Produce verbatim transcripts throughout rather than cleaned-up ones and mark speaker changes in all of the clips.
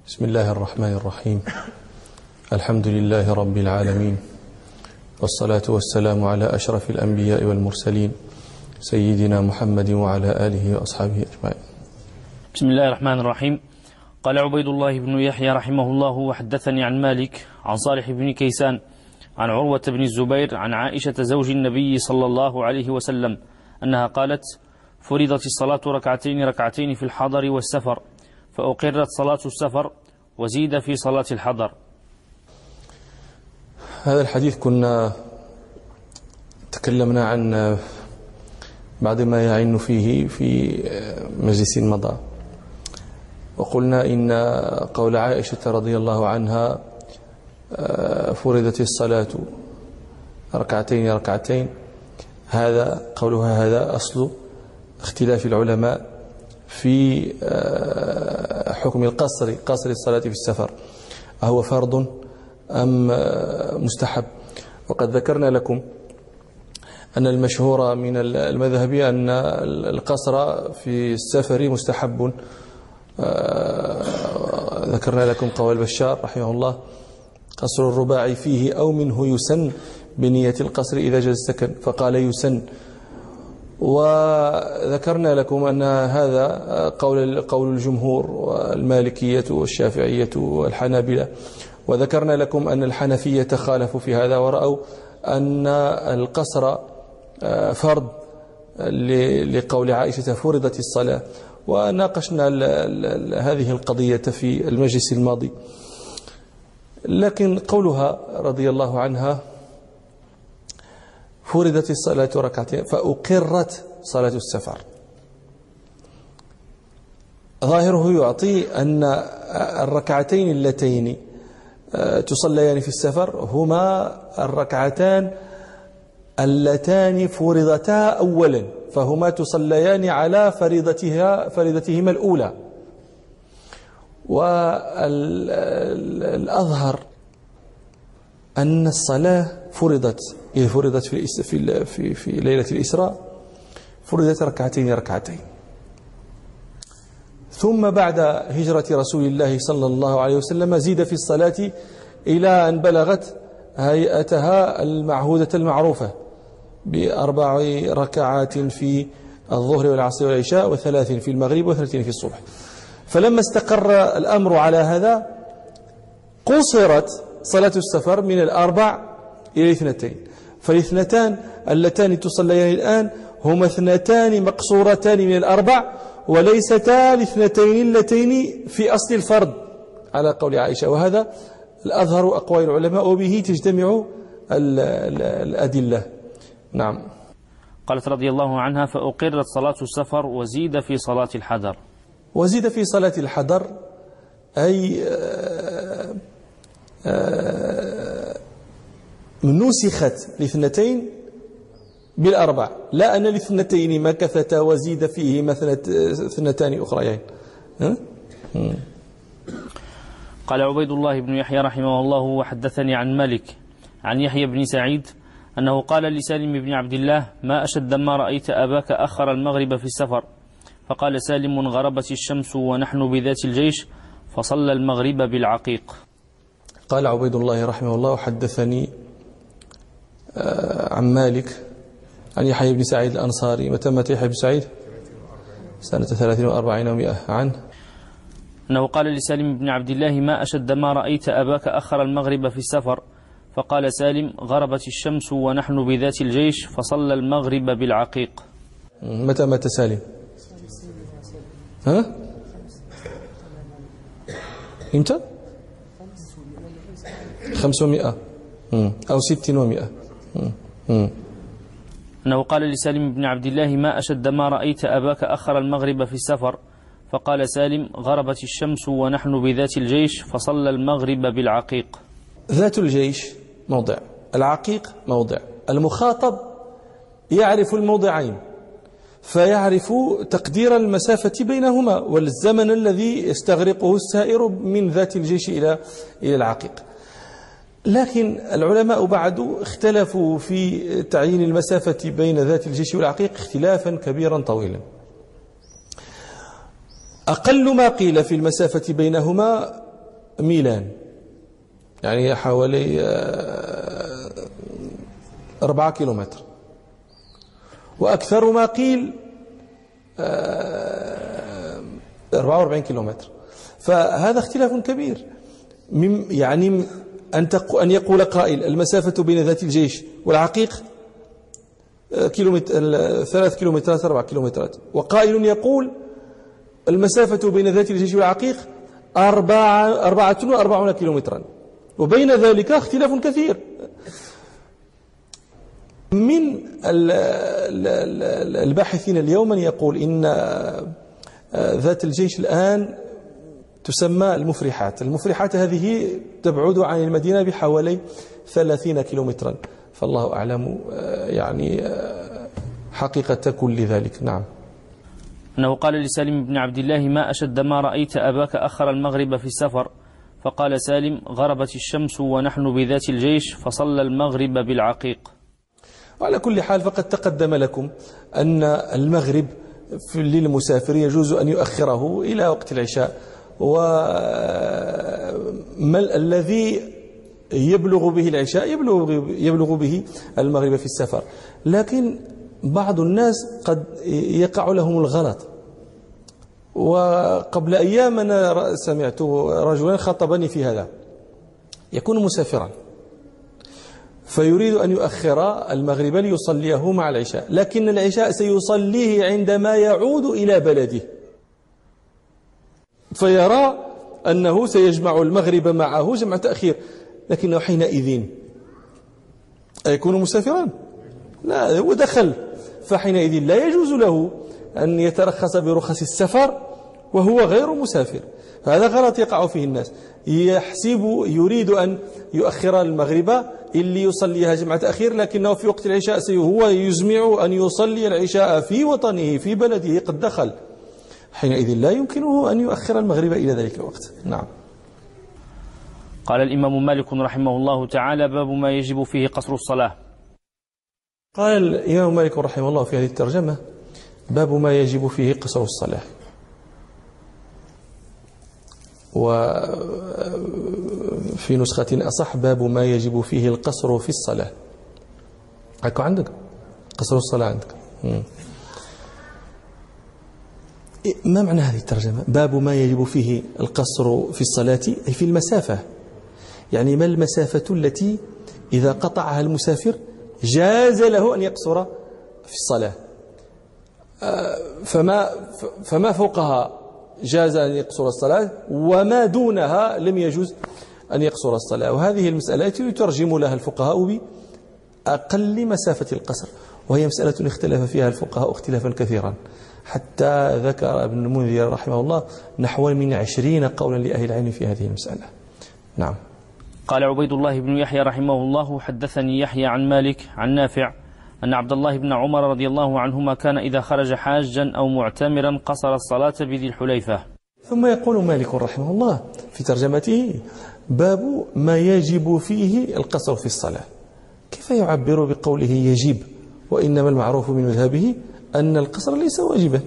Speaker 1: بسم الله الرحمن الرحيم. الحمد لله رب العالمين، والصلاة والسلام على أشرف الأنبياء والمرسلين سيدنا محمد وعلى آله وأصحابه أجمعين.
Speaker 2: بسم الله الرحمن الرحيم. قال عبيد الله بن يحيى رحمه الله: وحدثني عن مالك عن صالح بن كيسان عن عروة بن الزبير عن عائشة زوج النبي صلى الله عليه وسلم أنها قالت: فرضت الصلاة ركعتين ركعتين في الحضر والسفر، فأقرت صلاة السفر وزيد في صلاة الحضر.
Speaker 1: هذا الحديث كنا تكلمنا عن بعض ما يعين فيه في مجلس مضى، وقلنا إن قول عائشة رضي الله عنها فرضت الصلاة ركعتين ركعتين، هذا قولها هذا أصل اختلاف العلماء في حكم القصر قصر الصلاة في السفر، أهو فرض أم مستحب؟ وقد ذكرنا لكم أن المشهور من المذهب أن القصر في السفر مستحب. ذكرنا لكم قول بشار رحمه الله: قصر الرباعي فيه أو منه يسن بنية القصر إذا جاز السكن، فقال يسن. وذكرنا لكم أن هذا قول قول الجمهور والمالكية والشافعية والحنابلة، وذكرنا لكم أن الحنفية خالفوا في هذا ورأوا أن القصر فرض لقول عائشة فرضت الصلاة، وناقشنا هذه القضية في المجلس الماضي. لكن قولها رضي الله عنها فرضت الصلاة ركعتين فأقرت صلاة السفر، ظاهره يعطي أن الركعتين اللتين تصليان في السفر هما الركعتان اللتان فرضتا أولا، فهما تصليان على فريضتها فريضتهما الأولى. والأظهر أن الصلاة فرضت إذ فرضت في في في, في ليلة الإسراء فرضت ركعتين ركعتين، ثم بعد هجرة رسول الله صلى الله عليه وسلم زيد في الصلاة إلى أن بلغت هيئتها المعهودة المعروفة بأربع ركعات في الظهر والعصر والعشاء، وثلاث في المغرب، وثلاثين في الصبح. فلما استقر الأمر على هذا قصرت صلاة السفر من الأربع إلى اثنتين، فالاثنتان اللتان تصليان الآن هما اثنتان مقصورتان من الأربع، وليستا الاثنتين اللتين في أصل الفرض على قول عائشة. وهذا الأظهر أقوال العلماء، وبه تجتمع الأدلة. نعم.
Speaker 2: قالت رضي الله عنها: فأقرت صلاة السفر وزيد في صلاة الحضر.
Speaker 1: وزيد في صلاة الحضر أي آآ آآ نسخت الاثنتين بالأربع، لا أن الاثنتين مكثتا وزيد فيه مثلا اثنتان أخريين.
Speaker 2: قال عبيد الله بن يحيى رحمه الله: وحدثني عن مالك عن يحيى بن سعيد أنه قال لسالم بن عبد الله: ما أشد ما رأيت أباك أخر المغرب في السفر. فقال سالم: غربت الشمس ونحن بذات الجيش فصلى المغرب بالعقيق.
Speaker 1: قال عبيد الله رحمه الله: حدثني عن مالك عن يحيى بن سعيد الأنصاري. متى مات يحيى بن سعيد؟ سنة ثلاثين وأربعين ومئة. عنه
Speaker 2: أنه قال لسالم بن عبد الله: ما أشد ما رأيت أباك أخر المغرب في السفر. فقال سالم: غربت الشمس ونحن بذات الجيش فصلى المغرب بالعقيق.
Speaker 1: متى مات سالم؟ ها؟ إمتى؟ خمسمائة أو ست ومئة.
Speaker 2: أنه قال لسالم بن عبد الله: ما أشد ما رأيت أباك أخر المغرب في السفر. فقال سالم: غربت الشمس ونحن بذات الجيش فصلى المغرب بالعقيق.
Speaker 1: ذات الجيش موضع، العقيق موضع. المخاطب يعرف الموضعين فيعرف تقدير المسافة بينهما والزمن الذي يستغرقه السائر من ذات الجيش إلى إلى العقيق. لكن العلماء بعد اختلفوا في تعيين المسافة بين ذات الجيش والعقيق اختلافا كبيرا طويلا. أقل ما قيل في المسافة بينهما ميلان، يعني حوالي أربعة كيلومتر، وأكثر ما قيل أربعة وأربعين كيلومتر. فهذا اختلاف كبير. يعني أن يقول قائل المسافة بين ذات الجيش والعقيق كيلومتر، ثلاث كيلومترات أربع كيلومترات، وقائل يقول المسافة بين ذات الجيش والعقيق أربعة أربعة وأربعون كيلومترا، وبين ذلك اختلاف كثير. من الباحثين اليوم من يقول إن ذات الجيش الآن تسمى المفرحات. المفرحات هذه تبعد عن المدينة بحوالي ثلاثين كيلومترا، فالله أعلم يعني حقيقة كل ذلك. نعم.
Speaker 2: أنه قال لسالم بن عبد الله: ما أشد ما رأيت أباك أخر المغرب في السفر؟ فقال سالم: غربت الشمس ونحن بذات الجيش فصلى المغرب بالعقيق.
Speaker 1: على كل حال فقد تقدم لكم أن المغرب للمسافر يجوز أن يؤخره إلى وقت العشاء، وما الذي يبلغ به العشاء يبلغ, يبلغ به المغرب في السفر. لكن بعض الناس قد يقع لهم الغلط. وقبل أيام أنا سمعت رجلا خطبني في هذا، يكون مسافرا فيريد أن يؤخر المغرب ليصليه مع العشاء، لكن العشاء سيصليه عندما يعود إلى بلده، فيرى أنه سيجمع المغرب معه جمع تأخير، لكنه حينئذ أيكون مسافرا؟ لا، هو دخل، فحينئذ لا يجوز له أن يترخص برخص السفر وهو غير مسافر. هذا غلط يقع فيه الناس، يحسب يريد أن يؤخر المغرب اللي يصليها جمع تأخير، لكنه في وقت العشاء هو يزمع أن يصلي العشاء في وطنه في بلده قد دخل، حينئذ لا يمكنه أن يؤخر المغرب إلى ذلك الوقت. نعم.
Speaker 2: قال الإمام مالك رحمه الله تعالى: باب ما يجب فيه قصر الصلاة.
Speaker 1: قال الإمام مالك رحمه الله في هذه الترجمة: باب ما يجب فيه قصر الصلاة. وفي نسخة أصح: باب ما يجب فيه القصر في الصلاة. هكو عندك قصر الصلاة عندك. ما معنى هذه الترجمة؟ باب ما يجب فيه القصر في الصلاة، أي في المسافة. يعني ما المسافة التي إذا قطعها المسافر جاز له أن يقصر في الصلاة، فما فما فوقها جاز أن يقصر الصلاة، وما دونها لم يجوز أن يقصر الصلاة. وهذه المسألة يترجم لها الفقهاء بأقل مسافة القصر، وهي مسألة اختلف فيها الفقهاء اختلافا كثيرا، حتى ذكر ابن المنذر رحمه الله نحو من عشرين قولا لأهل العلم في هذه المسألة. نعم.
Speaker 2: قال عبيد الله بن يحيى رحمه الله: حدثني يحيى عن مالك عن نافع أن عبد الله بن عمر رضي الله عنهما كان إذا خرج حاجا أو معتمرا قصر الصلاة بذي الحليفة.
Speaker 1: ثم يقول مالك رحمه الله في ترجمته: باب ما يجب فيه القصر في الصلاة. كيف يعبر بقوله يجب وإنما المعروف من مذهبه أن القصر ليس واجبا؟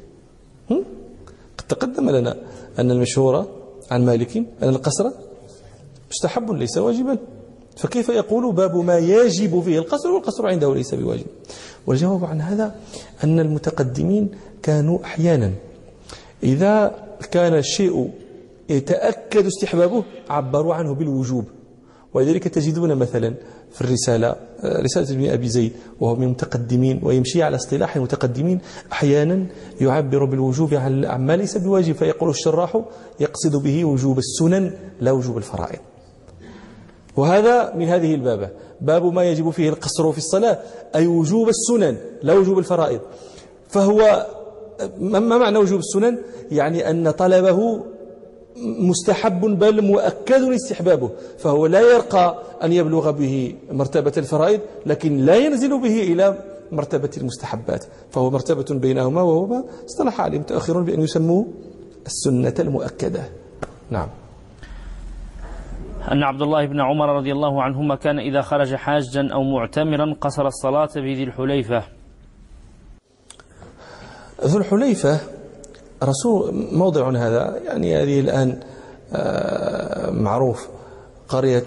Speaker 1: قد تقدم لنا أن المشهور عن مالك أن القصر مستحب ليس واجبا، فكيف يقول باب ما يجب فيه القصر والقصر عنده ليس بواجب؟ والجواب عن هذا أن المتقدمين كانوا أحيانا إذا كان الشيء يتأكد استحبابه عبروا عنه بالوجوب. ولذلك تجدون مثلا في الرسالة رسالة ابن أبي زيد وهو من المتقدمين ويمشي على اصطلاح المتقدمين، أحيانا يعبر بالوجوب عن ما ليس بواجب، فيقول الشراح يقصد به وجوب السنن لا وجوب الفرائض. وهذا من هذه البابة، باب ما يجب فيه القصر في الصلاة، أي وجوب السنن لا وجوب الفرائض. فهو ما معنى وجوب السنن؟ يعني أن طلبه مستحب بل مؤكد استحبابه، فهو لا يرقى أن يبلغ به مرتبة الفرائض، لكن لا ينزل به إلى مرتبة المستحبات، فهو مرتبة بينهما، وهو ما اصطلح عليه متأخرون بأن يسموه السنة المؤكدة. نعم.
Speaker 2: أن عبد الله بن عمر رضي الله عنهما كان إذا خرج حاجا أو معتمرا قصر الصلاة بذي الحليفة. ذو
Speaker 1: الحليفة رسول موضع هذا، يعني هذه الآن معروف، قرية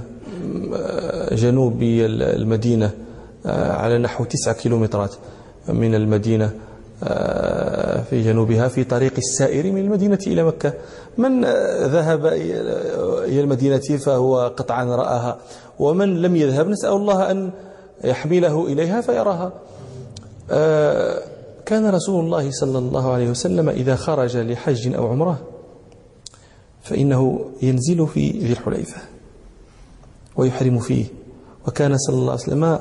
Speaker 1: جنوبي المدينة على نحو تسعة كيلومترات من المدينة في جنوبها، في طريق السائر من المدينة إلى مكة. من ذهب إلى المدينة فهو قطعا رآها، ومن لم يذهب نسأل الله أن يحمله إليها فيراها. كان رسول الله صلى الله عليه وسلم إذا خرج لحج أو عمره فإنه ينزل في ذي الحليفة ويحرم فيه. وكان صلى الله عليه وسلم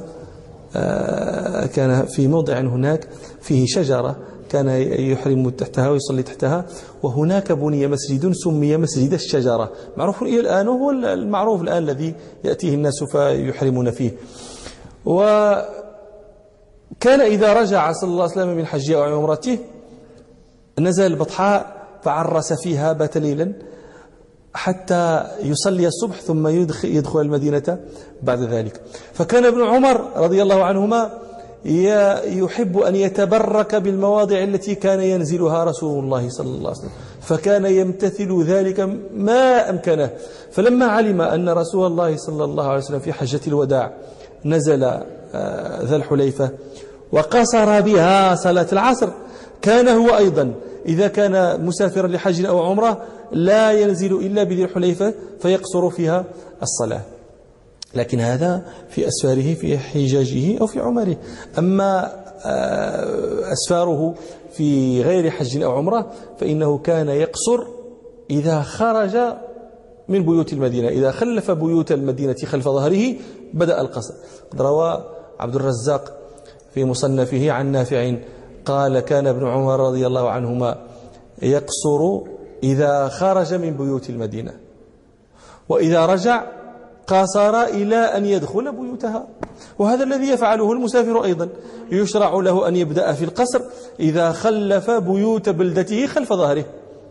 Speaker 1: كان في موضع هناك فيه شجرة كان يحرم تحتها ويصلي تحتها، وهناك بني مسجد سمي مسجد الشجرة، معروف إلى الآن، وهو المعروف الآن الذي يأتيه الناس فيحرمون فيه. وكان إذا رجع صلى الله عليه وسلم من حجه أو عمرته نزل البطحاء فعرس فيها، بات ليلا حتى يصلي الصبح ثم يدخل المدينة بعد ذلك. فكان ابن عمر رضي الله عنهما يحب أن يتبرك بالمواضع التي كان ينزلها رسول الله صلى الله عليه وسلم، فكان يمتثل ذلك ما أمكنه. فلما علم أن رسول الله صلى الله عليه وسلم في حجة الوداع نزل ذا الحليفة وقصر بها صلاة العصر، كان هو أيضا إذا كان مسافرا لحج أو عمره لا ينزل إلا بذي الحليفة فيقصر فيها الصلاة، لكن هذا في أسفاره في حجاجه أو في عمره. أما أسفاره في غير حج أو عمره فإنه كان يقصر إذا خرج من بيوت المدينة، إذا خلف بيوت المدينة خلف ظهره بدأ القصر. روى عبد الرزاق في مصنفه عن نافع قال كان ابن عمر رضي الله عنهما يقصر إذا خرج من بيوت المدينة، وإذا رجع قاصر إلى أن يدخل بيوتها. وهذا الذي يفعله المسافر أيضا، يشرع له أن يبدأ في القصر إذا خلف بيوت بلدته خلف ظهره،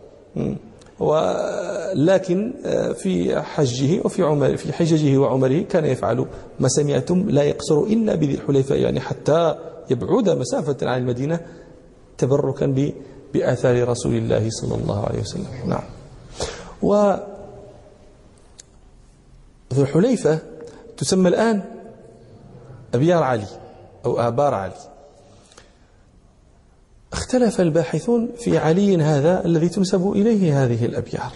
Speaker 1: ولكن في حجه وفي عمره في حججه وعمره كان يفعل ما سمعتم، لا يقصر إلا بذي الحليفة، يعني حتى يبعد مسافة عن المدينة تبركا بآثار رسول الله صلى الله عليه وسلم. نعم. وذو الحليفة تسمى الآن أبيار علي أو آبار علي. اختلف الباحثون في علي هذا الذي تنسب إليه هذه الأبيار،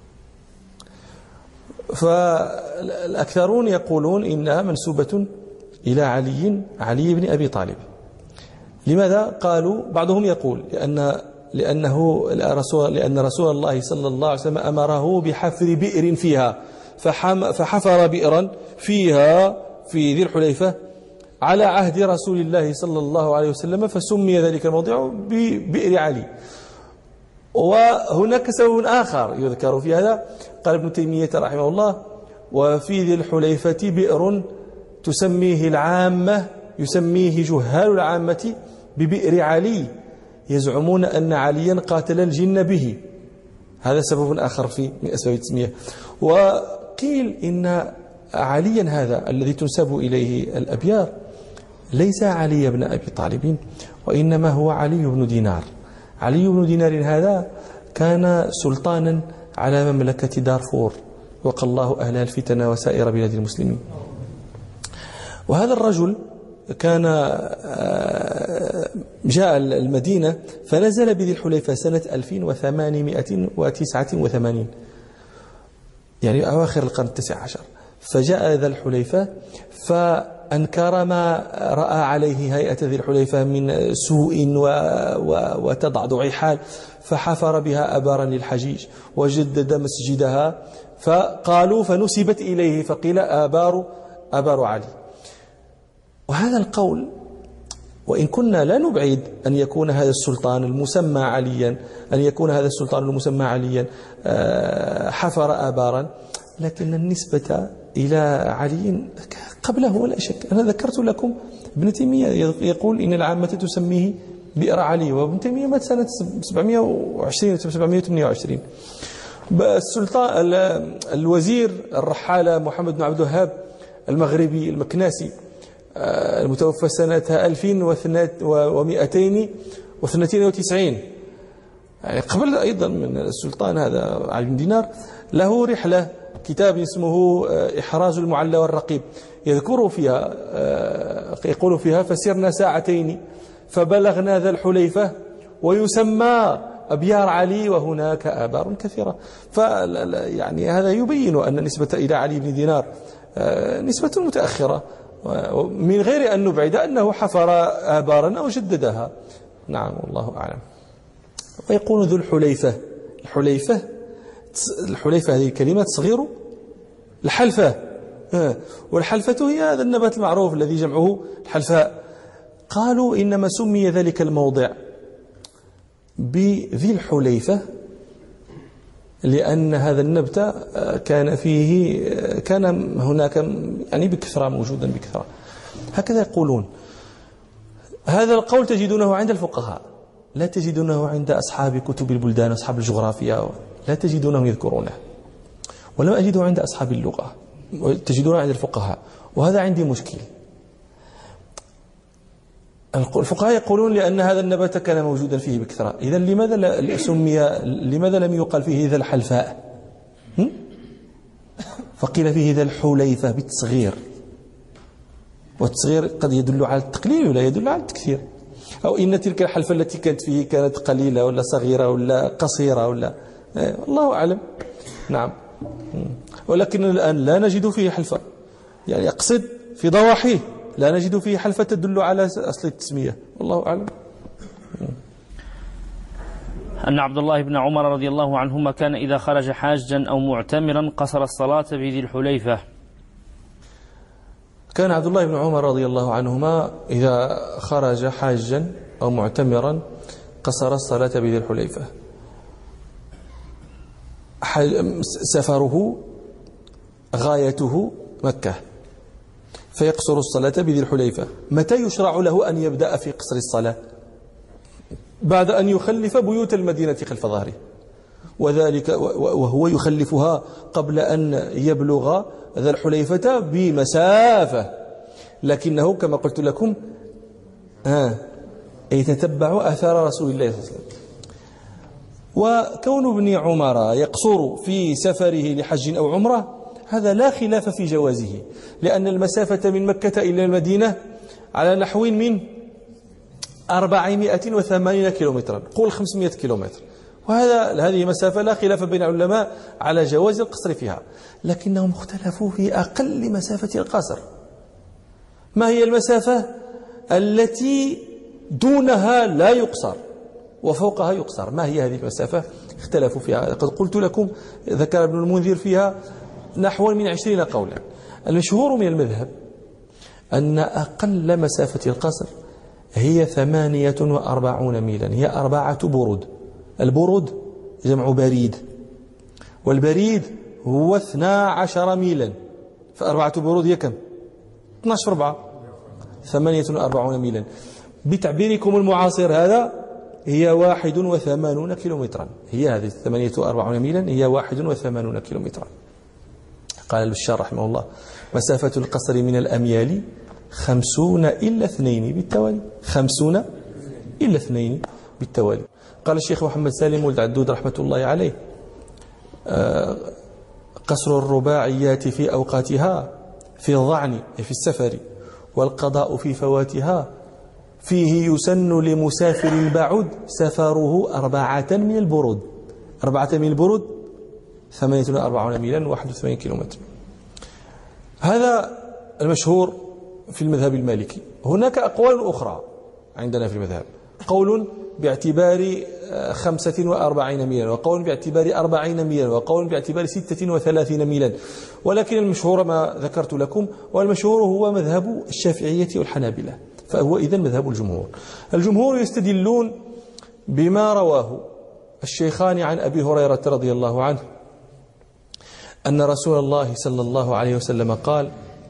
Speaker 1: فالأكثرون يقولون إنها منسوبة إلى علي علي بن أبي طالب. لماذا؟ قالوا بعضهم يقول لأن لأنه رسول لأن رسول الله صلى الله عليه وسلم أمره بحفر بئر فيها، فحفر بئرا فيها في ذي الحليفة على عهد رسول الله صلى الله عليه وسلم، فسمي ذلك الموضع ببئر علي. وهناك سبب آخر يذكر في هذا، قال ابن تيمية رحمه الله: وفي ذي الحليفة بئر تسميه العامة يسميه جهال العامة ببئر علي، يزعمون أن عليا قاتل الجن به. هذا سبب آخر في من أسباب التسمية. وقيل إن عليا هذا الذي تنسب إليه الأبيار ليس علي بن أبي طالب، وإنما هو علي بن دينار. علي بن دينار هذا كان سلطانا على مملكة دارفور، وقى الله أهل الفتن وسائر بلاد المسلمين. وهذا الرجل كان جاء المدينة فنزل بذي الحليفة سنة ألف وثمانمائة وتسعة وثمانين، يعني أواخر القرن التاسع عشر. فجاء ذا الحليفة فأنكر ما رأى عليه هيئة ذي الحليفة من سوء وتضعضع حال، فحفر بها أبارا للحجيج وجدد مسجدها، فقالوا فنسبت إليه فقيل آبار آبار علي. وهذا القول وإن كنا لا نبعد أن يكون هذا السلطان المسمى عليا أن يكون هذا السلطان المسمى عليا حفر آبارا، لكن النسبة إلى علي قبله ولا شك. أنا ذكرت لكم ابن تيمية يقول إن العامة تسميه بئر علي، وابن تيمية مات سنة سبعمائة وعشرين سبعمائة وثمانية وعشرين. السلطان الوزير الرحالة محمد بن عبد الوهاب المغربي المكناسي المتوفى سنة ألف ومئتين واثنين وتسعين، يعني قبل أيضا من السلطان هذا علي بن دينار، له رحلة كتاب اسمه إحراز المعلى والرقيب، يذكر فيها يقول فيها: فسرنا ساعتين فبلغنا ذا الحليفة ويسمى أبيار علي وهناك آبار كثيرة. فيعني هذا يبين أن نسبة إلى علي بن دينار نسبة متأخرة، من غير أن نبعد أنه حفر آبارا أو جددها. نعم والله أعلم. ويقول ذو الحليفة، الحليفة الحليفة هذه الكلمة تصغير الحلفة، والحلفة هي هذا النبات المعروف الذي جمعه الحلفاء. قالوا إنما سمي ذلك الموضع بذي الحليفة لأن هذا النبت كان فيه كان هناك يعني بكثرة، موجودا بكثرة، هكذا يقولون. هذا القول تجدونه عند الفقهاء، لا تجدونه عند أصحاب كتب البلدان وأصحاب الجغرافيا، لا تجدونهم يذكرونه، ولم أجده عند أصحاب اللغة، تجدونه عند الفقهاء، وهذا عندي مشكل. الفقهاء يقولون لأن هذا النبات كان موجودا فيه بكثرة، إذا لماذا سمي لماذا لم يقال فيه ذا الحلفاء؟ فقيل فيه ذا الحليفة بالتصغير، والتصغير قد يدل على التقليل ولا يدل على التكثير، أو إن تلك الحلفة التي كانت فيه كانت قليلة ولا صغيرة ولا قصيرة ولا الله أعلم. نعم، ولكن الآن لا نجد فيه حلفة، يعني أقصد في ضواحيه لا نجد فيه حلفة تدل على أصل التسمية، والله أعلم.
Speaker 2: أن عبد الله بن عمر رضي الله عنهما كان إذا خرج حاجا أو معتمرا قصر الصلاة بذي الحليفة.
Speaker 1: كان عبد الله بن عمر رضي الله عنهما إذا خرج حاجا أو معتمرا قصر الصلاة بذي الحليفة. سفره غايته مكة فيقصر الصلاة بذي الحليفة. متى يشرع له أن يبدأ في قصر الصلاة؟ بعد أن يخلف بيوت المدينة خلف ظهره، وذلك وهو يخلفها قبل أن يبلغ ذا الحليفة بمسافة، لكنه كما قلت لكم ها يتتبع أثار رسول الله صلى الله عليه وسلم. وكون ابن عمر يقصر في سفره لحج أو عمرة هذا لا خلاف في جوازه، لأن المسافة من مكة إلى المدينة على نحو من أربعمائة وثمانين كيلومترا، قول خمسمائة كيلومتر، وهذا هذه مسافة لا خلاف بين العلماء على جواز القصر فيها، لكنهم اختلفوا في أقل مسافة القصر. ما هي المسافة التي دونها لا يقصر وفوقها يقصر؟ ما هي هذه المسافة؟ اختلفوا فيها. قد قلت لكم ذكر ابن المنذر فيها نحو من عشرين قولا. المشهور من المذهب أن أقل مسافة القصر هي ثمانية وأربعون ميلا، هي أربعة برود. البرود جمع بريد، والبريد هو اثنا عشر ميلا، فأربعة برود هي كم؟ اثنا عشر أربعة، ثمانية وأربعون ميلا. بتعبيركم المعاصر هذا هي واحد وثمانون كيلومترا، هي هذه ثمانية وأربعون ميلا هي واحد وثمانون كيلومترا. قال البشار رحمه الله: مسافة القصر من الأميال خمسون إلا اثنين بالتوالي، خمسون إلا اثنين بالتوالي. قال الشيخ محمد سالم ولد عدود رحمة الله عليه: قصر الرباعيات في أوقاتها في الظعن في السفر، والقضاء في فواتها، فيه يسن لمسافر البعد سفره أربعة من البرود. أربعة من البرود ثمانية وأربعون ميلا واحد وثمانين كيلومتر. هذا المشهور في المذهب المالكي. هناك أقوال أخرى عندنا في المذهب، قول باعتبار خمسة وأربعين ميلا، وقول باعتبار أربعين ميلا، وقول باعتبار ستة وثلاثين ميلا، ولكن المشهور ما ذكرت لكم، والمشهور هو مذهب الشافعية والحنابلة، فهو إذن مذهب الجمهور. الجمهور يستدلون بما رواه الشيخان عن أبي هريرة رضي الله عنه أن رسول الله صلى الله عليه وسلم قال: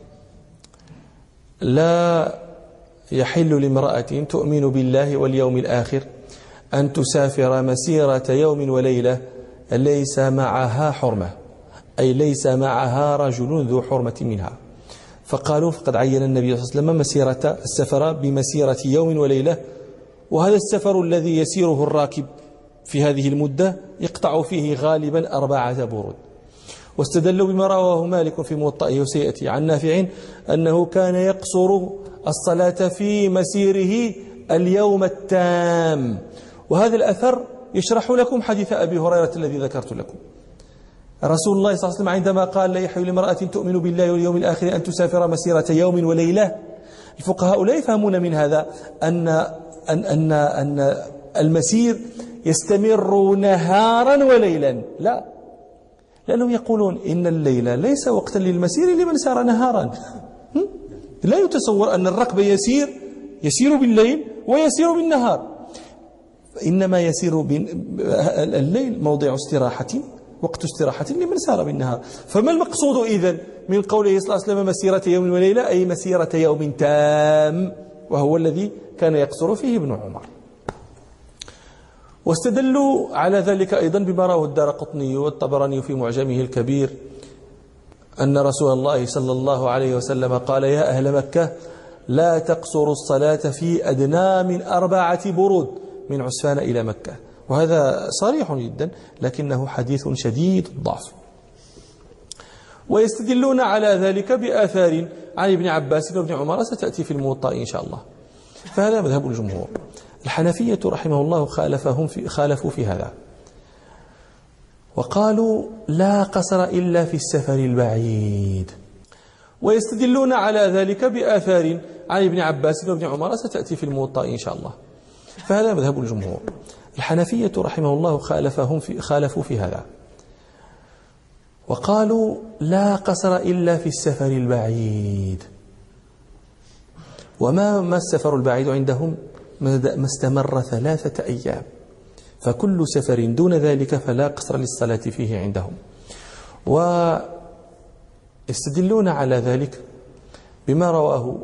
Speaker 1: لا يحل لامرأة تؤمن بالله واليوم الآخر أن تسافر مسيرة يوم وليلة ليس معها حرمة، أي ليس معها رجل ذو حرمة منها. فقالوا: فقد عين النبي صلى الله عليه وسلم مسيرة السفر بمسيرة يوم وليلة، وهذا السفر الذي يسيره الراكب في هذه المدة يقطع فيه غالبا أربعة برود. واستدلوا بما رواه مالك في موطئه وسيأتي عن نافع أنه كان يقصر الصلاة في مسيره اليوم التام. وهذا الأثر يشرح لكم حديث أبي هريرة الذي ذكرت لكم. رسول الله صلى الله عليه وسلم عندما قال لا يحل لامرأة تؤمن بالله واليوم الآخر أن تسافر مسيرة يوم وليلة، الفقهاء لا يفهمون من هذا أن أن أن أن المسير يستمر نهارا وليلا، لا، لأنهم يقولون إن الليل ليس وقتا للمسير لمن سار نهارا. لا يتصور أن الركب يسير يسير بالليل ويسير بالنهار، إنما يسير الليل موضع استراحة، وقت استراحة لمن سار بالنهار. فما المقصود إذن من قوله صلى الله عليه وسلم مسيرة يوم وليلة؟ أي مسيرة يوم تام، وهو الذي كان يقصر فيه ابن عمر. واستدلوا على ذلك أيضا بما رواه الدارقطني والطبراني في معجمه الكبير أن رسول الله صلى الله عليه وسلم قال يا أهل مكة لا تقصروا الصلاة في أدنى من أربعة برود من عسفان إلى مكة. وهذا صريح جدا لكنه حديث شديد الضعف. ويستدلون على ذلك بآثار عن ابن عباس وابن عمر ستأتي في الموطأ إن شاء الله. فهذا مذهب الجمهور. الحنفية رحمه الله خالفهم في خالفوا في هذا، وقالوا لا قصر إلا في السفر البعيد. ويستدلون على ذلك بآثار عن ابن عباس وابن عمر ستأتي في الموطأ إن شاء الله. فهذا مذهب الجمهور. الحنفية رحمه الله خالفهم في خالفوا في هذا، وقالوا لا قصر إلا في السفر البعيد. وما ما السفر البعيد عندهم ما استمر ثلاثة أيام، فكل سفر دون ذلك فلا قصر للصلاة فيه عندهم. ويستدلون على ذلك بما رواه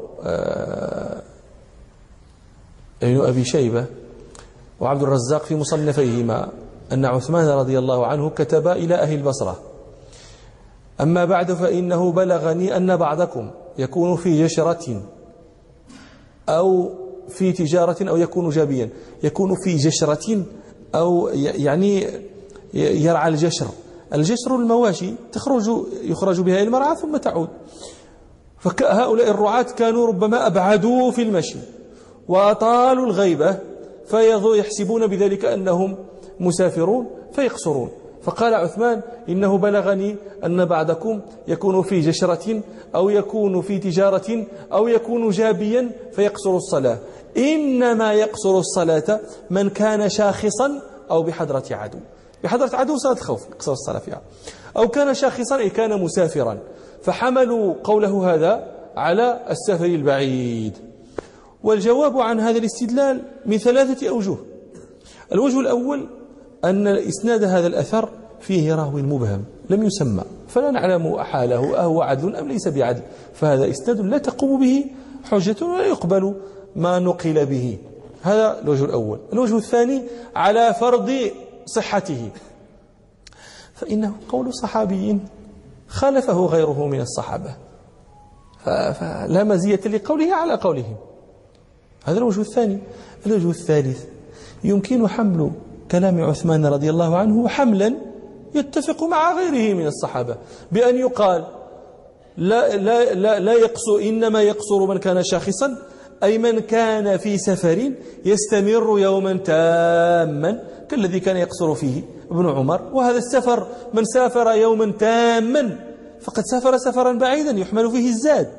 Speaker 1: ابن أبي شيبة وعبد الرزاق في مصنفيهما أن عثمان رضي الله عنه كتب إلى أهل البصرة أما بعد فإنه بلغني أن بعضكم يكون في جشرة أو في تجارة أو يكون جابيا، يكون في جشرة أو يعني يرعى الجشر. الجشر المواشي تخرج يخرج بها إلى المرعى ثم تعود. فهؤلاء الرعاة كانوا ربما أبعدوا في المشي وأطالوا الغيبة فيحسبون بذلك أنهم مسافرون فيقصرون. فقال عثمان إنه بلغني أن بعضكم يكون في جشرة أو يكون في تجارة أو يكون جابيا فيقصر الصلاة، إنما يقصر الصلاة من كان شاخصا أو بحضرة عدو. بحضرة عدو صلاة خوف يقصر الصلاة فيها، أو كان شاخصا أي كان مسافرا، فحملوا قوله هذا على السفر البعيد. والجواب عن هذا الاستدلال من ثلاثة أوجه. الوجه الأول أن إسناد هذا الأثر فيه راو مبهم لم يسمى، فلا نعلم حاله أهو عدل أم ليس بعدل، فهذا إسناد لا تقوم به حجة ولا يقبل ما نقل به. هذا الوجه الأول. الوجه الثاني على فرض صحته، فإنه قول صحابي خالفه غيره من الصحابة، فلا مزية لقوله على قولهم. هذا الوجه الثاني. الوجه الثالث يمكن حمل كلام عثمان رضي الله عنه حملا يتفق مع غيره من الصحابة، بأن يقال لا, لا, لا, لا يقصر، إنما يقصر من كان شاخصا أي من كان في سفر يستمر يوما تاما كالذي كان يقصر فيه ابن عمر. وهذا السفر من سافر يوما تاما فقد سافر سفرا بعيدا يحمل فيه الزاد.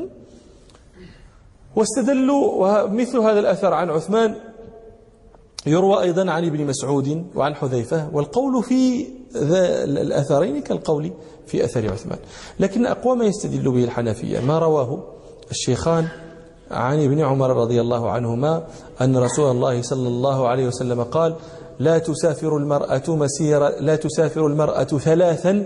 Speaker 1: واستدلوا مثل هذا الأثر عن عثمان يروى أيضا عن ابن مسعود وعن حذيفة، والقول في الأثرين كالقول في أثر عثمان. لكن أقوى ما يستدل به الحنفية ما رواه الشيخان عن ابن عمر رضي الله عنهما أن رسول الله صلى الله عليه وسلم قال لا تسافر المرأة مسيرة لا تسافر المرأة ثلاثا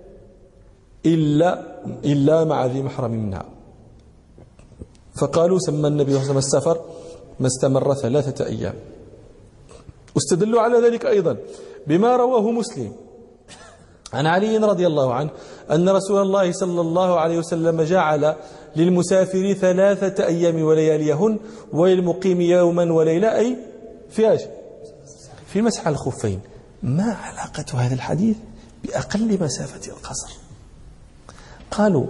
Speaker 1: إلا إلا مع ذي محرم منها. فقالوا سمى النبي صلى الله عليه وسلم السفر ما استمر ثلاثة أيام. واستدلوا على ذلك أيضا بما رواه مسلم عن علي رضي الله عنه أن رسول الله صلى الله عليه وسلم جعل للمسافر ثلاثة أيام ولياليهن وللمقيم يوما وليلة، أي في ايش؟ في مسح الخفين. ما علاقة هذا الحديث بأقل مسافة القصر. قالوا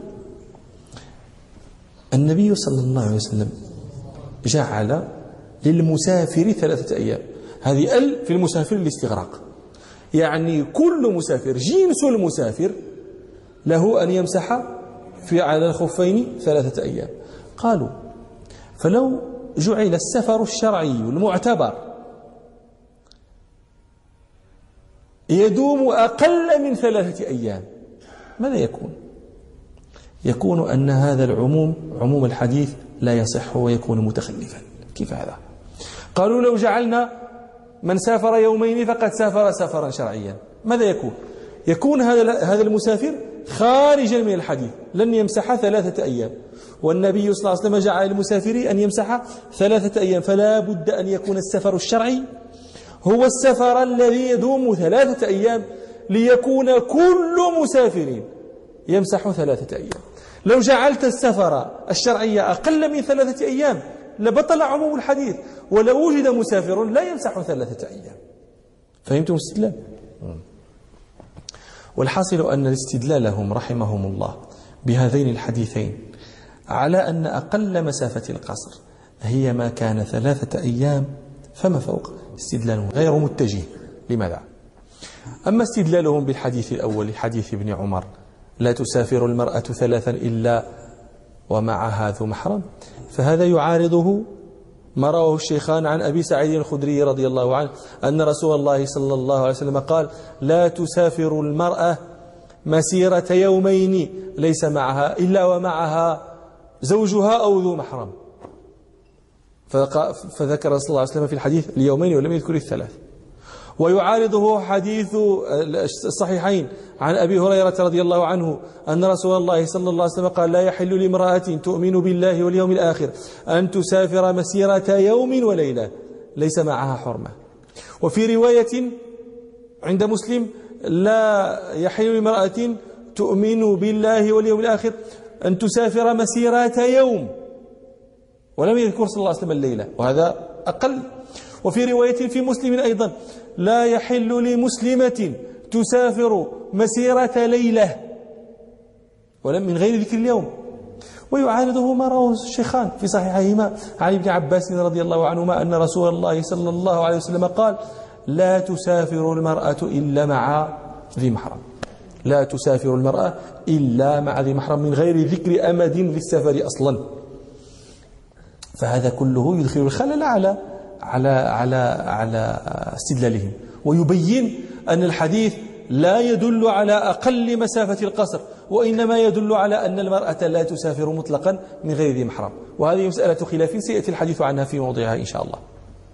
Speaker 1: النبي صلى الله عليه وسلم جعل للمسافر ثلاثة أيام. هذه ال في المسافر الاستغراق، يعني كل مسافر جنس المسافر له أن يمسح في على الخفين ثلاثة أيام. قالوا فلو جعل السفر الشرعي المعتبر يدوم أقل من ثلاثة أيام ماذا يكون؟ يكون أن هذا العموم عموم الحديث لا يصح ويكون متخلفا. كيف هذا؟ قالوا لو جعلنا من سافر يومين فقد سافر سفرا شرعيا ماذا يكون؟ يكون هذا هذا المسافر خارجا من الحديث لن يمسح ثلاثة أيام، والنبي صلى الله عليه وسلم جعل المسافر أن يمسح ثلاثة أيام، فلا بد أن يكون السفر الشرعي هو السفر الذي يدوم ثلاثة أيام ليكون كل مسافر يمسح ثلاثة أيام. لو جعلت السفر الشرعي أقل من ثلاثة أيام لبطل عموم الحديث، ولو وجد مسافر لا يمسح ثلاثة أيام. فهمتم الاستدلال؟ والحاصل أن الاستدلالهم رحمهم الله بهذين الحديثين على أن أقل مسافة القصر هي ما كان ثلاثة أيام فما فوق استدلال غير متجه. لماذا؟ أما استدلالهم بالحديث الأول حديث ابن عمر لا تسافر المرأة ثلاثا إلا ومعها ذو محرم، فهذا يعارضه ما رواه الشيخان عن أبي سعيد الخدري رضي الله عنه أن رسول الله صلى الله عليه وسلم قال لا تسافر المرأة مسيرة يومين ليس معها إلا ومعها زوجها أو ذو محرم، فذكر صلى الله عليه وسلم في الحديث اليومين ولم يذكر الثلاث. ويعارضه حديث الصحيحين عن أبي هريرة رضي الله عنه أن رسول الله صلى الله عليه وسلم قال لا يحل لامرأة تؤمن بالله واليوم الآخر أن تسافر مسيرة يوم وليلة ليس معها حرمة. وفي رواية عند مسلم لا يحل لامرأة تؤمن بالله واليوم الآخر أن تسافر مسيرة يوم، ولم يذكر صلى الله عليه وسلم الليلة، وهذا أقل. وفي رواية في مسلم أيضا لا يحل لمسلمة تسافر مسيرة ليلة ولم من غير ذكر اليوم. ويعارضه ما رواه الشيخان في صحيحهما عن ابن عباس رضي الله عنهما أن رسول الله صلى الله عليه وسلم قال لا تسافر المرأة إلا مع ذي محرم، لا تسافر المرأة إلا مع ذي محرم من غير ذكر أمد للسفر أصلا. فهذا كله يدخل الخلل على على على على استدلالهم، ويبين أن الحديث لا يدل على أقل مسافة القصر، وإنما يدل على أن المرأة لا تسافر مطلقا من غير ذي محرم. وهذه مسألة خلاف سيأتي الحديث عنها في موضعها إن شاء الله.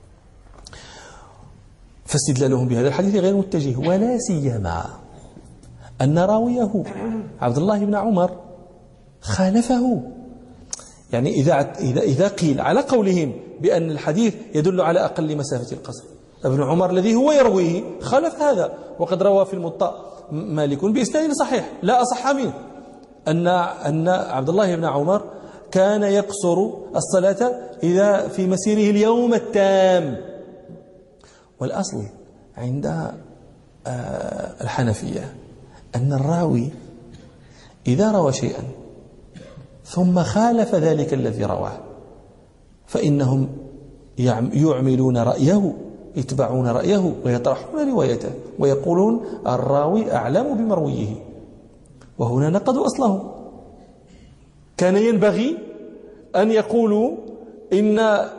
Speaker 1: فاستدلالهم بهذا الحديث غير متجه، ولا سيما أن راويه عبد الله بن عمر خالفه. يعني إذا إذا إذا قيل على قولهم بأن الحديث يدل على أقل مسافة القصر، ابن عمر الذي هو يرويه خالف هذا، وقد روى في الموطأ مالك بإسناد صحيح لا أصح منه أن أن عبد الله بن عمر كان يقصر الصلاة إذا في مسيره اليوم التام. والأصل عند الحنفية أن الراوي إذا روى شيئا ثم خالف ذلك الذي رواه فإنهم يعملون رأيه، يتبعون رأيه ويطرحون روايته ويقولون الراوي أعلم بمرويه، وهنا نقضوا أصلهم. كان ينبغي أن يقولوا إن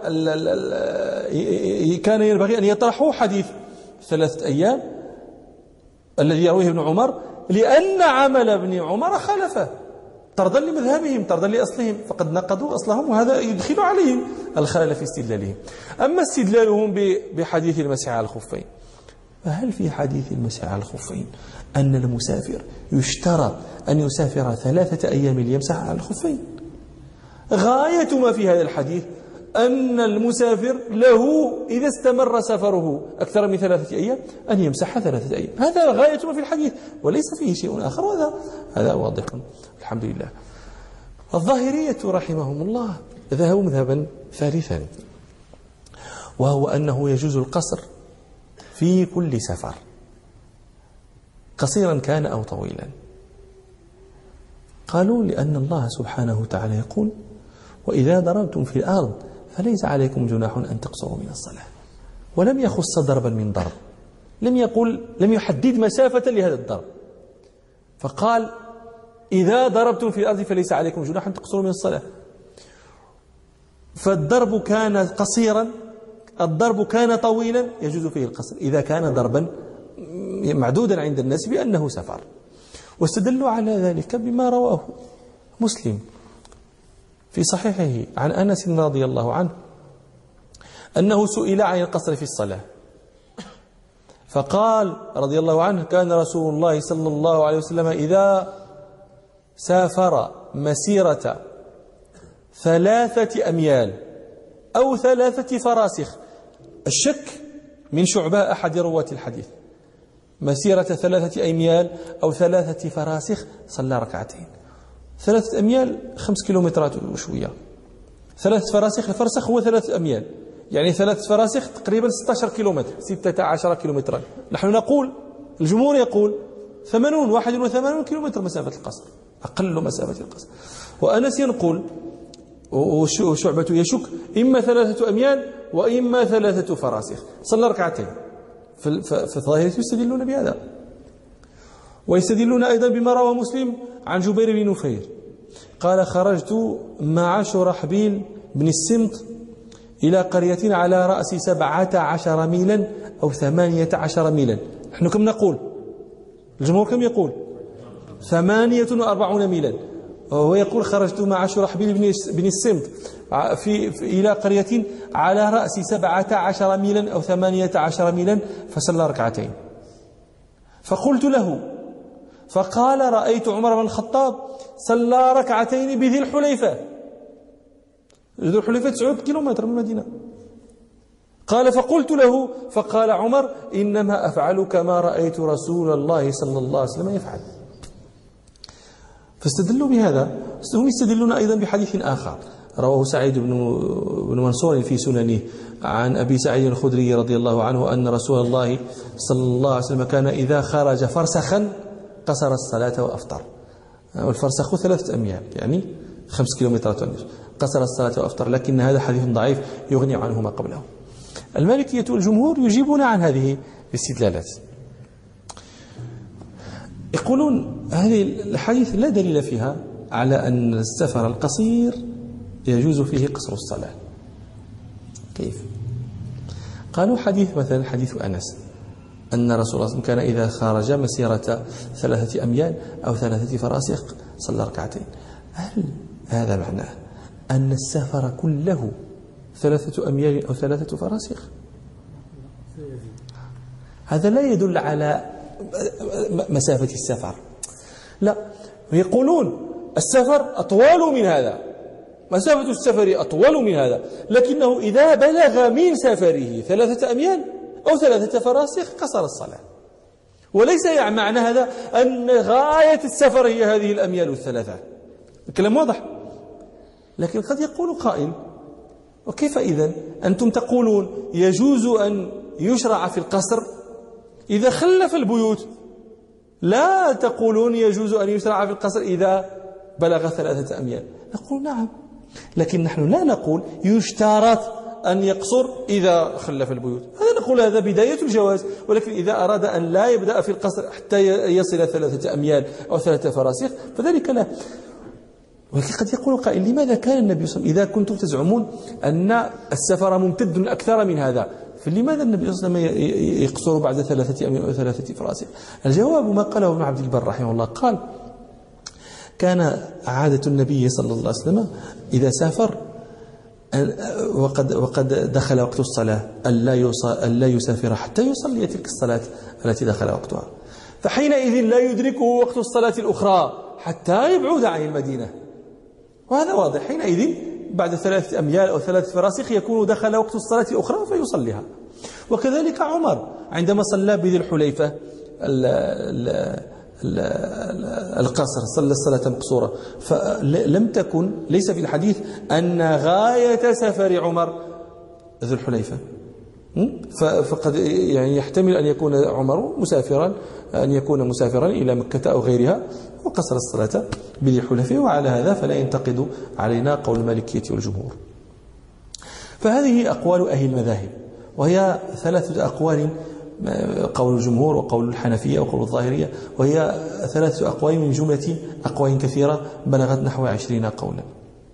Speaker 1: كان ينبغي أن يطرحوا حديث ثلاثة أيام الذي يرويه ابن عمر لأن عمل ابن عمر خالفه طردا لمذهبهم طردا لأصلهم، فقد نقضوا أصلهم، وهذا يدخل عليهم الخلل في استدلالهم. أما استدلالهم بحديث المسح على الخفين، فهل في حديث المسح على الخفين أن المسافر يشترط أن يسافر ثلاثة أيام ليمسح على الخفين؟ غاية ما في هذا الحديث أن المسافر له إذا استمر سفره أكثر من ثلاثة أيام أن يمسح ثلاثة أيام، هذا غاية ما في الحديث وليس فيه شيء آخر، وهذا هذا واضح الحمد لله. الظاهرية رحمهم الله ذهبوا مذهبا ثالثا، وهو أنه يجوز القصر في كل سفر، قصيرا كان أو طويلا؟ قالوا لأن الله سبحانه وتعالى يقول: وإذا ضربتم في الأرض فليس عليكم جناح أن تقصروا من الصلاة. ولم يخص ضربا من ضرب، لم يقول لم يحدد مسافة لهذا الضرب، فقال: إذا ضربتم في الأرض فليس عليكم جناح أن تقصروا من الصلاة. فالضرب كان قصيرا، الضرب كان طويلا، يجوز فيه القصر إذا كان ضربا معدودا عند الناس بأنه سفر. واستدلوا على ذلك بما رواه مسلم في صحيحه عن أنس رضي الله عنه أنه سئل عن القصر في الصلاة، فقال رضي الله عنه: كان رسول الله صلى الله عليه وسلم إذا سافر مسيرة ثلاثة أميال أو ثلاثة فراسخ، الشك من شعبة أحد رواة الحديث، مسيرة ثلاثة أميال أو ثلاثة فراسخ صلى ركعتين. ثلاثة أميال خمس كيلومترات وشوية، ثلاثة فراسخ، الفرسخ هو ثلاثة أميال، يعني ثلاثة فراسخ تقريبا ستة عشر كيلومتر، ستة عشر كيلومترا. نحن نقول، الجمهور يقول ثمانون واحد وثمانون كيلومتر مسافة القصر، أقل مسافة القصر. وأنس ينقل وشعبة يشك إما ثلاثة أميال وإما ثلاثة فراسخ، صلى ركعتين. فالظاهرة يستدلون بهذا، ويستدلون أيضا بما روى مسلم عن جبير بن نفير قال: خرجت مع شرحبيل بن السمط إلى قرية على رأس سبعة عشر ميلا أو ثمانية عشر ميلا. نحن كم نقول؟ الجمهور كم يقول؟ ثمانية وأربعون ميلا. وهو يقول: خرجت مع شرحبيل بن السمط في إلى قرية على رأس سبعة عشر ميلا أو ثمانية عشر ميلا فصلى ركعتين. فقلت له، فقال: رأيت عمر بن الخطاب صلى ركعتين بذي الحليفة. ذي الحليفة تسعود كيلومتر من المدينة. قال: فقلت له، فقال عمر: إنما أفعل كما رأيت رسول الله صلى الله عليه وسلم يفعل. فاستدلوا بهذا. هم يستدلون أيضا بحديث آخر رواه سعيد بن منصور في سننه عن أبي سعيد الخدري رضي الله عنه أن رسول الله صلى الله عليه وسلم كان إذا خرج فرسخا قصر الصلاة وأفطر. والفرسخ ثلاثة أميال يعني خمس كيلومترات ونصف، قصر الصلاة وأفطر، لكن هذا حديث ضعيف يغني عنه ما قبله. المالكية والجمهور يجيبون عن هذه الاستدلالات، يقولون هذه الحديث لا دليل فيها على أن السفر القصير يجوز فيه قصر الصلاة. كيف؟ قالوا حديث مثلا حديث أنس أن رسول الله صلى الله عليه وسلم كان إذا خرج مسيرة ثلاثة أميال أو ثلاثة فراسخ صلى ركعتين. هل هذا معناه أن السفر كله ثلاثة أميال أو ثلاثة فراسخ؟ هذا لا يدل على مسافة السفر، لا، يقولون السفر أطول من هذا، مسافة السفر أطول من هذا، لكنه إذا بلغ من سفره ثلاثة أميال أو ثلاثة فراسخ قصر الصلاة. وليس يعني معنى هذا أن غاية السفر هي هذه الأميال الثلاثة. الكلام واضح. لكن قد يقول قائل: وكيف إذن أنتم تقولون يجوز أن يشرع في القصر إذا خلف البيوت، لا تقولون يجوز أن يشرع في القصر إذا بلغ ثلاثة أميال؟ نقول نعم، لكن نحن لا نقول يشترط أن يقصر إذا خلف البيوت، هذا نقول هذا بداية الجواز. ولكن إذا أراد أن لا يبدأ في القصر حتى يصل ثلاثة أميال أو ثلاثة فراسخ فذلك لا. ولكن قد يقول قائل: لماذا كان النبي صلى الله عليه وسلم إذا كنتم تزعمون أن السفر ممتد أكثر من هذا، فلماذا النبي صلى الله عليه وسلم يقصر بعد ثلاثة أميال أو ثلاثة فراسخ؟ الجواب ما قاله ابن عبد البر رحمه الله، قال: كان عادة النبي صلى الله عليه وسلم إذا سافر وقد وقد دخل وقت الصلاة ألا يسافر حتى يصلي تلك الصلاة التي دخل وقتها، فحينئذ لا يدركه وقت الصلاة الأخرى حتى يبعد عن المدينة. وهذا واضح، حينئذ بعد ثلاثة أميال أو ثلاثة فراسخ يكون دخل وقت الصلاة الأخرى فيصليها. وكذلك عمر عندما صلى بذي الحليفة القصر، صلى الصلاة مقصورة، فلم تكن، ليس في الحديث أن غاية سفر عمر ذو الحليفة، فقد يعني يحتمل أن يكون عمر مسافرا أن يكون مسافرا إلى مكة أو غيرها وقصر الصلاة بذي حلفه، وعلى هذا فلا ينتقد علينا قول المالكية والجمهور. فهذه أقوال أهل المذاهب، وهي ثلاثة أقوال، قول الجمهور وقول الحنفية وقول الظاهرية، وهي ثلاثة أقوال من جملة أقوال كثيرة بلغت نحو عشرين قولا.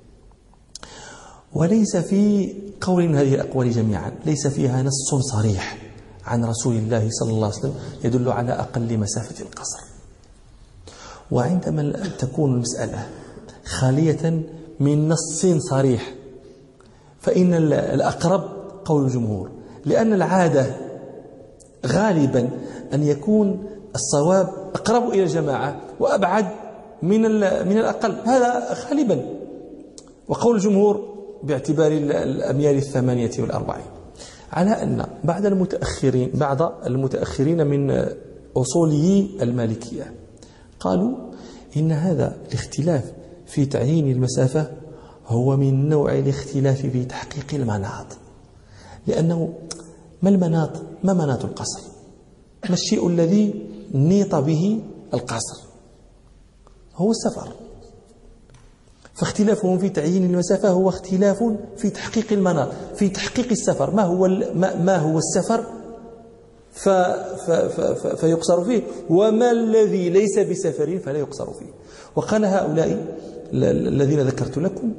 Speaker 1: وليس في قول من هذه الأقوال جميعا ليس فيها نص صريح عن رسول الله صلى الله عليه وسلم يدل على أقل مسافة القصر. وعندما تكون المسألة خالية من نص صريح فإن الأقرب قول الجمهور، لأن العادة غالبا أن يكون الصواب أقرب إلى الجماعة وأبعد من من الأقل، هذا غالبا. وقول الجمهور باعتبار الأميال الثمانية والأربعين، على أن بعد المتأخرين بعض المتأخرين من أصولي المالكية قالوا إن هذا الاختلاف في تعيين المسافة هو من نوع الاختلاف في تحقيق المناط، لأنه ما المناط؟ ما مناط القصر؟ ما الشيء الذي نيط به القصر؟ هو السفر. فاختلافهم في تعيين المسافة هو اختلاف في تحقيق المناط، في تحقيق السفر. ما هو ما, ما هو السفر ف ف ف فيقصر فيه، وما الذي ليس بسفر فلا يقصر فيه. وقال هؤلاء الذين ذكرت لكم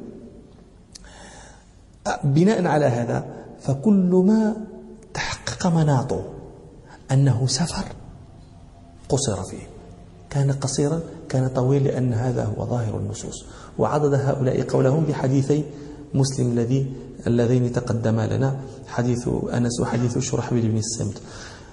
Speaker 1: بناء على هذا فكل ما تحقق مناطه أنه سفر قصر فيه، كان قصيرا كان طويل، لأن هذا هو ظاهر النصوص. وعضد هؤلاء قولهم بحديثي مسلم الذي اللذين تقدما لنا، حديث أنس وحديث شرحبيل بن الصمت،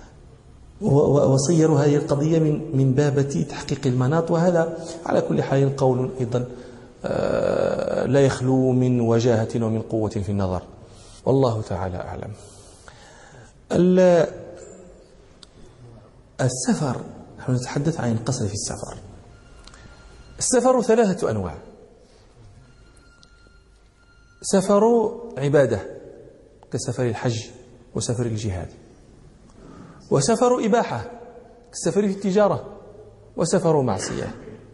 Speaker 1: وصيروا هذه القضية من من بابة تحقيق المناط. وهذا على كل حال قول أيضا لا يخلو من وجاهة ومن قوة في النظر، والله تعالى أعلم. السفر، نحن نتحدث عن القصر في السفر. السفر ثلاثة أنواع: سفر عبادة كسفر الحج وسفر الجهاد، وسفر إباحة كسفر في التجارة، وسفر معصية.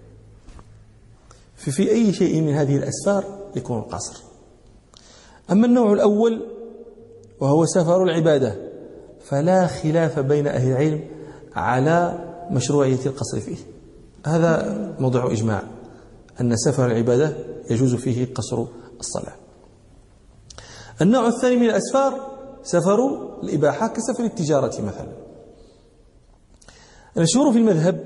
Speaker 1: ففي أي شيء من هذه الأسفار يكون القصر. أما النوع الأول وهو سفر العبادة فلا خلاف بين أهل العلم على مشروعية القصر فيه، هذا موضوع إجماع أن سفر العبادة يجوز فيه قصر الصلاة. النوع الثاني من الأسفار سفر الإباحة كسفر التجارة مثلا. المشهور في المذهب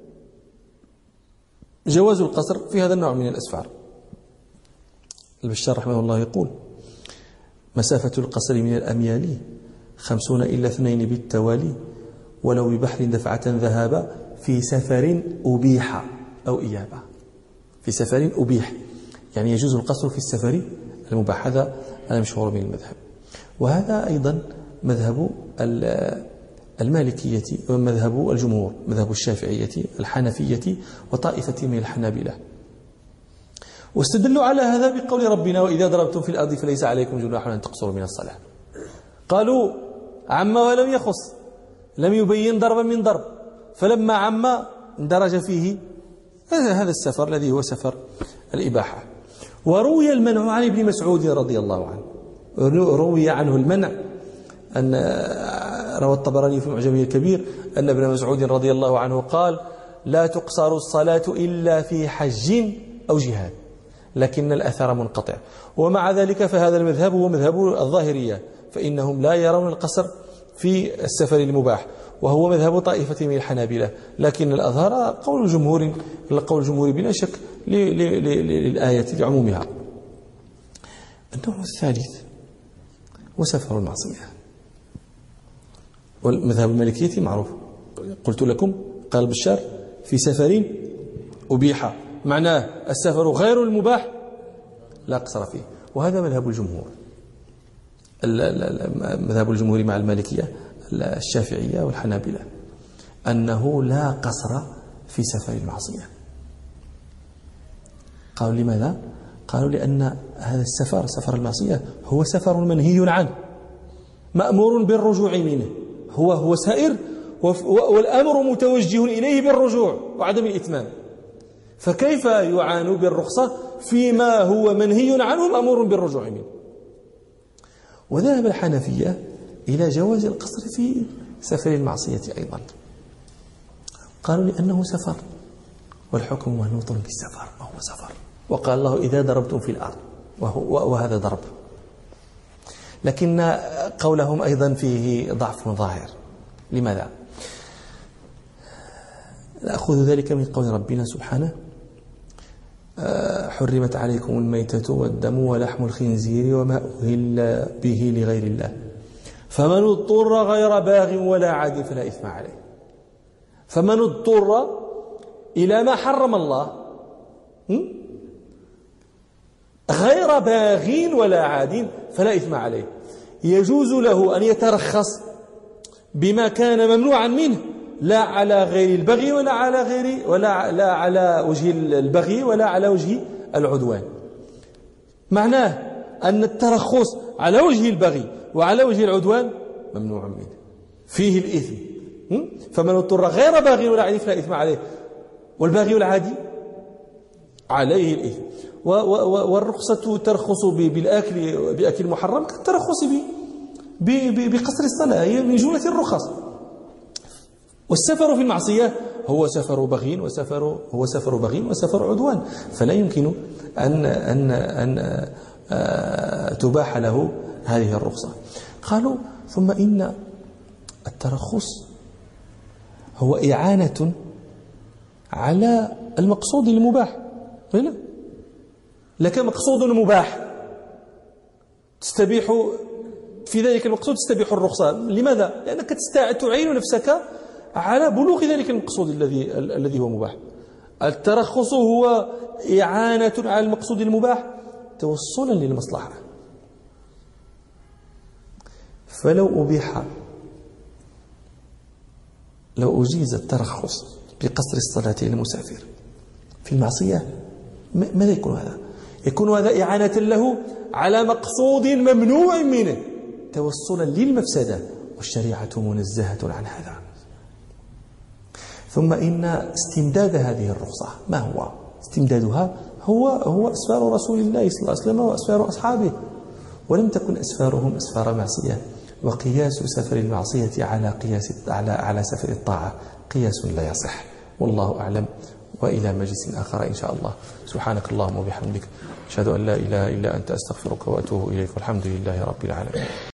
Speaker 1: جواز القصر في هذا النوع من الأسفار. البشار رحمه الله يقول: مسافة القصر من الأميال خمسون إلى اثنين بالتوالي، ولو ببحر دفعة ذهابا في سفر أبيح أو إيابة. في سفر أبيح يعني يجوز القصر في السفر المباح، هذا مشهور من المذهب. وهذا أيضا مذهب المالكية ومذهب الجمهور، مذهب الشافعية الحنفية وطائفة من الحنابلة. واستدلوا على هذا بقول ربنا: وإذا ضربتم في الأرض فليس عليكم جناح أن تقصروا من الصلاة. قالوا عم ولم يخص، لم يبين ضربا من ضرب، فلما عم اندرج فيه هذا السفر الذي هو سفر الإباحة. وروي المنع عن ابن مسعود رضي الله عنه، روي عنه المنع أن روى الطبراني في معجمه الكبير أن ابن مسعود رضي الله عنه قال: لا تقصر الصلاة إلا في حج أو جهاد، لكن الأثر منقطع. ومع ذلك فهذا المذهب هو مذهب الظاهرية، فإنهم لا يرون القصر في السفر المباح، وهو مذهب طائفة من الحنابلة. لكن الأظهر قول الجمهور، القول الجمهور بلا شك للآية لعمومها. النوع الثالث وسفر المعصية، والمذهب المالكية معروف، قلت لكم قال البشار: في سفر أبيح، معناه السفر غير المباح لا قصر فيه. وهذا مذهب الجمهور، مذهب الجمهور مع المالكية الشافعية والحنابلة، أنه لا قصر في سفر المعصية. قالوا لماذا؟ قالوا لأن هذا السفر، سفر المعصية، هو سفر منهي عنه، مأمور بالرجوع منه، هو هو سائر والأمر متوجه إليه بالرجوع وعدم الإتمام، فكيف يعان بالرخصة فيما هو منهي عنه مأمور بالرجوع منه؟ وذهب الحنفية إلى جواز القصر في سفر المعصية أيضا، قالوا لأنه سفر والحكم منوط بالسفر وهو سفر، وقال الله إذا ضربتم في الأرض وهو وهذا ضرب. لكن قولهم أيضا فيه ضعف ظاهر. لماذا؟ نأخذ ذلك من قول ربنا سبحانه حرمت عليكم الميتة والدم ولحم الخنزير وما أهل به لغير الله فمن اضطر غير باغ ولا عاد فلا إثم عليه. فمن اضطر إلى ما حرم الله غير باغ ولا عاد فلا إثم عليه، يجوز له أن يترخص بما كان ممنوعا منه، لا على غير البغي ولا على غير ولا لا على وجه البغي ولا على وجه العدوان. معناه أن الترخص على وجه البغي وعلى وجه العدوان ممنوع منه، فيه الإثم. فمن اضطر غير باغي ولا عادي فلا إثم عليه، والباغي والعادي عليه الإثم. والرخصة ترخص بالأكل بأكل محرم كالترخص بقصر الصلاة، هي من جملة الرخص. والسفر في المعصية هو سفر بغي وسفر هو سفر بغي وسفر عدوان، فلا يمكن أن أن أن تباح له هذه الرخصة. قالوا ثم إن الترخص هو إعانة على المقصود المباح، لا لك مقصود مباح تستبيح في ذلك المقصود، تستبيح الرخصة. لماذا؟ لأنك تعين نفسك على بلوغ ذلك المقصود الذي الذي هو مباح. الترخص هو إعانة على المقصود المباح توصلا للمصلحة. فلو أبيح لو أجيز الترخص بقصر الصلاة للمسافر في المعصية، ماذا يكون هذا؟ يكون هذا إعانة له على مقصود ممنوع منه توصلا للمفسدة، والشريعة منزهة عن هذا. ثم إن استمداد هذه الرخصة ما هو؟ استمدادها هو هو أسفار رسول الله صلى الله عليه وسلم وأسفار أصحابه، ولم تكن أسفارهم أسفار معصية. وقياس سفر المعصية على قياس على على سفر الطاعة قياس لا يصح، والله أعلم. وإلى مجلس آخر إن شاء الله. سبحانك اللهم وبحمدك أشهد أن لا إله إلا أنت أستغفرك وأتوب إليك، والحمد لله رب العالمين.